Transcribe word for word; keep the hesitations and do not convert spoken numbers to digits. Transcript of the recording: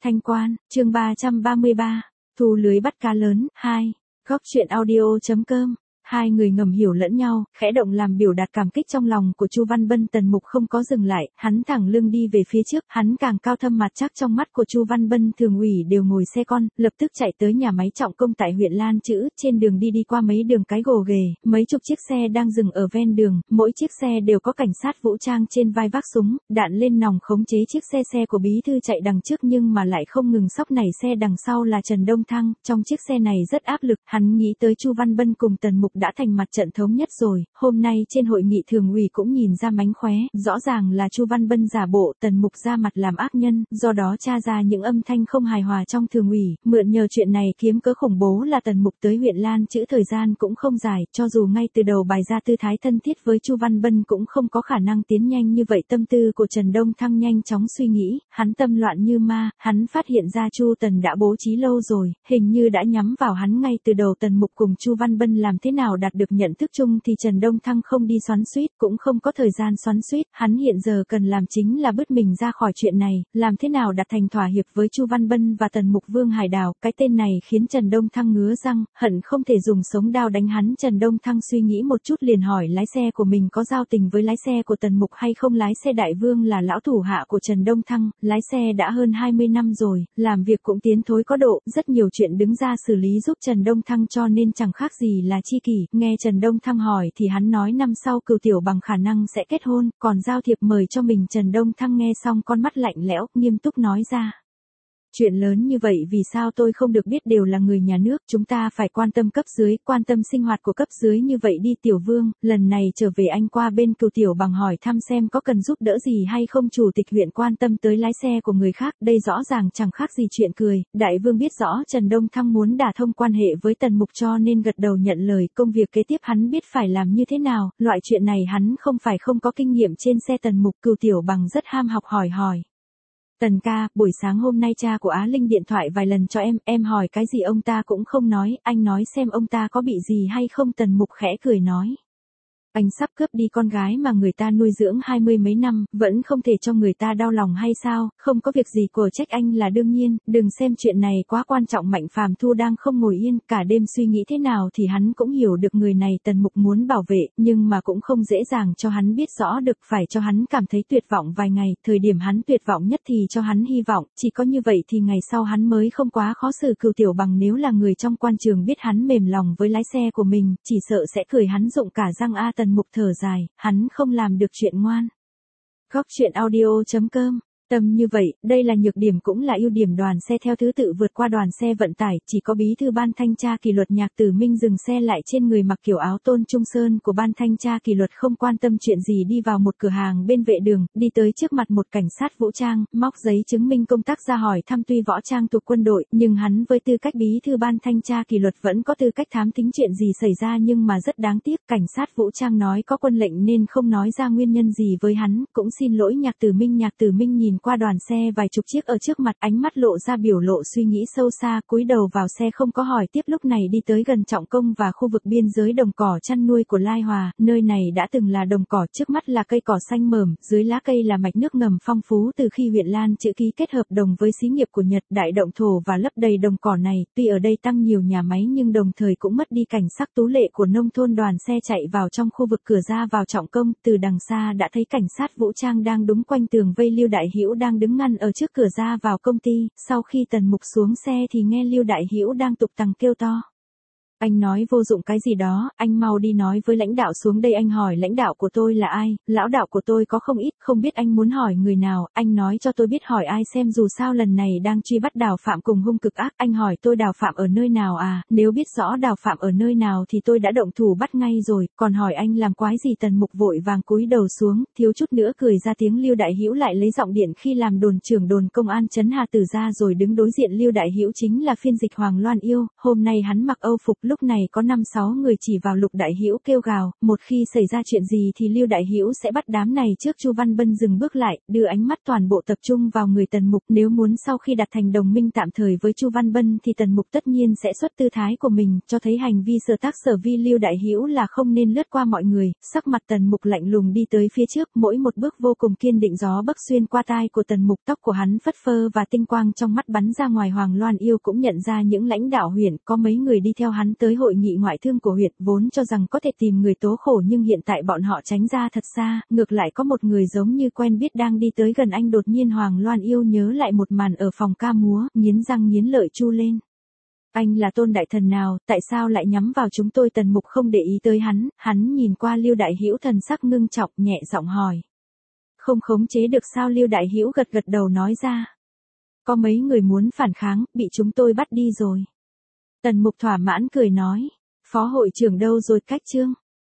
Thanh Quan, chương ba trăm ba mươi ba, thu lưới bắt cá lớn, hai, góc truyện audio.com. Hai người ngầm hiểu lẫn nhau, khẽ động làm biểu đạt cảm kích trong lòng của Chu Văn Bân. Tần Mục không có dừng lại, hắn thẳng lưng đi về phía trước, hắn càng cao thâm mặt chắc trong mắt của Chu Văn Bân. Thường ủy đều ngồi xe con, lập tức chạy tới nhà máy trọng công tại huyện Lan Chữ. Trên đường đi đi qua mấy đường cái gồ ghề, mấy chục chiếc xe đang dừng ở ven đường, mỗi chiếc xe đều có cảnh sát vũ trang trên vai vác súng, đạn lên nòng khống chế chiếc xe. Xe của bí thư chạy đằng trước nhưng mà lại không ngừng sóc nảy, xe đằng sau là Trần Đông Thăng. Trong chiếc xe này rất áp lực, hắn nghĩ tới Chu Văn Bân cùng Tần Mục đã thành mặt trận thống nhất rồi. Hôm nay trên hội nghị thường ủy cũng nhìn ra mánh khóe, rõ ràng là Chu Văn Bân giả bộ, Tần Mục ra mặt làm ác nhân, do đó tra ra những âm thanh không hài hòa trong thường ủy, mượn nhờ chuyện này kiếm cớ khủng bố. Là Tần Mục tới huyện Lan Chữ thời gian cũng không dài, cho dù ngay từ đầu bày ra tư thái thân thiết với Chu Văn Bân cũng không có khả năng tiến nhanh như vậy. Tâm tư của Trần Đông Thăng nhanh chóng suy nghĩ, hắn tâm loạn như ma, hắn phát hiện ra Chu Tần đã bố trí lâu rồi, hình như đã nhắm vào hắn ngay từ đầu. Tần Mục cùng Chu Văn Bân làm thế nào đạt được nhận thức chung thì Trần Đông Thăng không đi xoắn xuýt, cũng không có thời gian xoắn xuýt, hắn hiện giờ cần làm chính là bứt mình ra khỏi chuyện này, làm thế nào đạt thành thỏa hiệp với Chu Văn Bân và Tần Mục. Vương Hải Đào, cái tên này khiến Trần Đông Thăng ngứa răng, hận không thể dùng sống đao đánh hắn. Trần Đông Thăng suy nghĩ một chút liền hỏi lái xe của mình có giao tình với lái xe của Tần Mục hay không. Lái xe Đại Vương là lão thủ hạ của Trần Đông Thăng, lái xe đã hơn hai mươi năm rồi, làm việc cũng tiến thối có độ, rất nhiều chuyện đứng ra xử lý giúp Trần Đông Thăng, cho nên chẳng khác gì là tri kỷ. Nghe Trần Đông Thăng hỏi thì hắn nói năm sau Cửu Tiểu Bằng khả năng sẽ kết hôn, còn giao thiệp mời cho mình. Trần Đông Thăng nghe xong con mắt lạnh lẽo, nghiêm túc nói ra. Chuyện lớn như vậy vì sao tôi không được biết, đều là người nhà nước, chúng ta phải quan tâm cấp dưới, quan tâm sinh hoạt của cấp dưới như vậy đi. Tiểu Vương, lần này trở về anh qua bên Cửu Tiểu Bằng hỏi thăm xem có cần giúp đỡ gì hay không. Chủ tịch huyện quan tâm tới lái xe của người khác, đây rõ ràng chẳng khác gì chuyện cười. Đại Vương biết rõ Trần Đông Thăng muốn đả thông quan hệ với Tần Mục cho nên gật đầu nhận lời. Công việc kế tiếp hắn biết phải làm như thế nào, loại chuyện này hắn không phải không có kinh nghiệm trên xe. Tần Mục, Cửu Tiểu Bằng rất ham học hỏi hỏi. Tần ca, buổi sáng hôm nay cha của Á Linh điện thoại vài lần cho em, em hỏi cái gì ông ta cũng không nói, anh nói xem ông ta có bị gì hay không. Tần Mục khẽ cười nói. Anh sắp cướp đi con gái mà người ta nuôi dưỡng hai mươi mấy năm, vẫn không thể cho người ta đau lòng hay sao? Không có việc gì của trách anh là đương nhiên, đừng xem chuyện này quá quan trọng. Mạnh Phàm Thu đang không ngồi yên, cả đêm suy nghĩ thế nào thì hắn cũng hiểu được người này. Tần Mục muốn bảo vệ, nhưng mà cũng không dễ dàng cho hắn biết rõ được, phải cho hắn cảm thấy tuyệt vọng vài ngày, thời điểm hắn tuyệt vọng nhất thì cho hắn hy vọng, chỉ có như vậy thì ngày sau hắn mới không quá khó xử. Cửu Tiểu Bằng nếu là người trong quan trường biết hắn mềm lòng với lái xe của mình, chỉ sợ sẽ cười hắn rụng cả răng a. Tần Mục thở dài, hắn không làm được chuyện ngoan. Góc truyện audio.com. Tâm như vậy, đây là nhược điểm cũng là ưu điểm. Đoàn xe theo thứ tự vượt qua đoàn xe vận tải, chỉ có bí thư ban thanh tra kỷ luật Nhạc Tử Minh dừng xe lại. Trên người mặc kiểu áo Tôn Trung Sơn của ban thanh tra kỷ luật, không quan tâm chuyện gì đi vào một cửa hàng bên vệ đường, đi tới trước mặt một cảnh sát vũ trang, móc giấy chứng minh công tác ra hỏi thăm. Tuy võ trang thuộc quân đội, nhưng hắn với tư cách bí thư ban thanh tra kỷ luật vẫn có tư cách thám thính chuyện gì xảy ra. Nhưng mà rất đáng tiếc, cảnh sát vũ trang nói có quân lệnh nên không nói ra nguyên nhân gì với hắn, cũng xin lỗi Nhạc Tử Minh. Nhạc Tử Minh nhìn qua đoàn xe vài chục chiếc ở trước mặt, ánh mắt lộ ra biểu lộ suy nghĩ sâu xa, cúi đầu vào xe không có hỏi tiếp. Lúc này đi tới gần trọng công và khu vực biên giới đồng cỏ chăn nuôi của Lai Hòa, nơi này đã từng là đồng cỏ, trước mắt là cây cỏ xanh mởm, dưới lá cây là mạch nước ngầm phong phú. Từ khi huyện Lan Chữ ký kết hợp đồng với xí nghiệp của Nhật Đại động thổ và lấp đầy đồng cỏ này, tuy ở đây tăng nhiều nhà máy nhưng đồng thời cũng mất đi cảnh sắc tú lệ của nông thôn. Đoàn xe chạy vào trong khu vực cửa ra vào trọng công, từ đằng xa đã thấy cảnh sát vũ trang đang đúng quanh tường vây Lưu Đại Hữu đang đứng ngăn ở trước cửa ra vào công ty. Sau khi Tần Mục xuống xe thì nghe Lưu Đại Hữu đang tục tằng kêu to. Anh nói vô dụng cái gì đó, anh mau đi nói với lãnh đạo xuống đây. Anh hỏi lãnh đạo của tôi là ai, lão đạo của tôi có không ít, không biết anh muốn hỏi người nào, anh nói cho tôi biết hỏi ai xem, dù sao lần này đang truy bắt Đào Phạm cùng hung cực ác. Anh hỏi tôi Đào Phạm ở nơi nào à, nếu biết rõ Đào Phạm ở nơi nào thì tôi đã động thủ bắt ngay rồi, còn hỏi anh làm quái gì. Tần Mục vội vàng cúi đầu xuống, thiếu chút nữa cười ra tiếng. Lưu Đại Hữu lại lấy giọng điện khi làm đồn trưởng đồn công an trấn Hà Tử ra rồi đứng đối diện Lưu Đại Hữu chính là phiên dịch Hoàng Loan Yêu, hôm nay hắn mặc Âu phục. Lúc lúc này có năm sáu người chỉ vào Lục Đại Hữu kêu gào, một khi xảy ra chuyện gì thì Lưu Đại Hữu sẽ bắt đám này trước. Chu Văn Bân dừng bước lại, đưa ánh mắt toàn bộ tập trung vào người Tần Mục, nếu muốn sau khi đặt thành đồng minh tạm thời với Chu Văn Bân thì Tần Mục tất nhiên sẽ xuất tư thái của mình, cho thấy hành vi sở tác sở vi Lưu Đại Hữu là không nên lướt qua mọi người. Sắc mặt Tần Mục lạnh lùng đi tới phía trước, mỗi một bước vô cùng kiên định. Gió bấc xuyên qua tai của Tần Mục, tóc của hắn phất phơ và tinh quang trong mắt bắn ra ngoài. Hoàng Loan Yêu cũng nhận ra những lãnh đạo huyện, có mấy người đi theo hắn tới hội nghị ngoại thương của huyện, vốn cho rằng có thể tìm người tố khổ nhưng hiện tại bọn họ tránh ra thật xa, ngược lại có một người giống như quen biết đang đi tới gần anh. Đột nhiên Hoàng Loan Yêu nhớ lại một màn ở phòng ca múa, nghiến răng nghiến lợi chu lên. Anh là tôn đại thần nào, tại sao lại nhắm vào chúng tôi? Tần Mục không để ý tới hắn, hắn nhìn qua Lưu Đại Hữu thần sắc ngưng trọng, nhẹ giọng hỏi. Không khống chế được sao? Lưu Đại Hữu gật gật đầu nói ra. Có mấy người muốn phản kháng, bị chúng tôi bắt đi rồi. Tần Mục thỏa mãn cười nói. Phó hội trưởng đâu rồi? Cách chương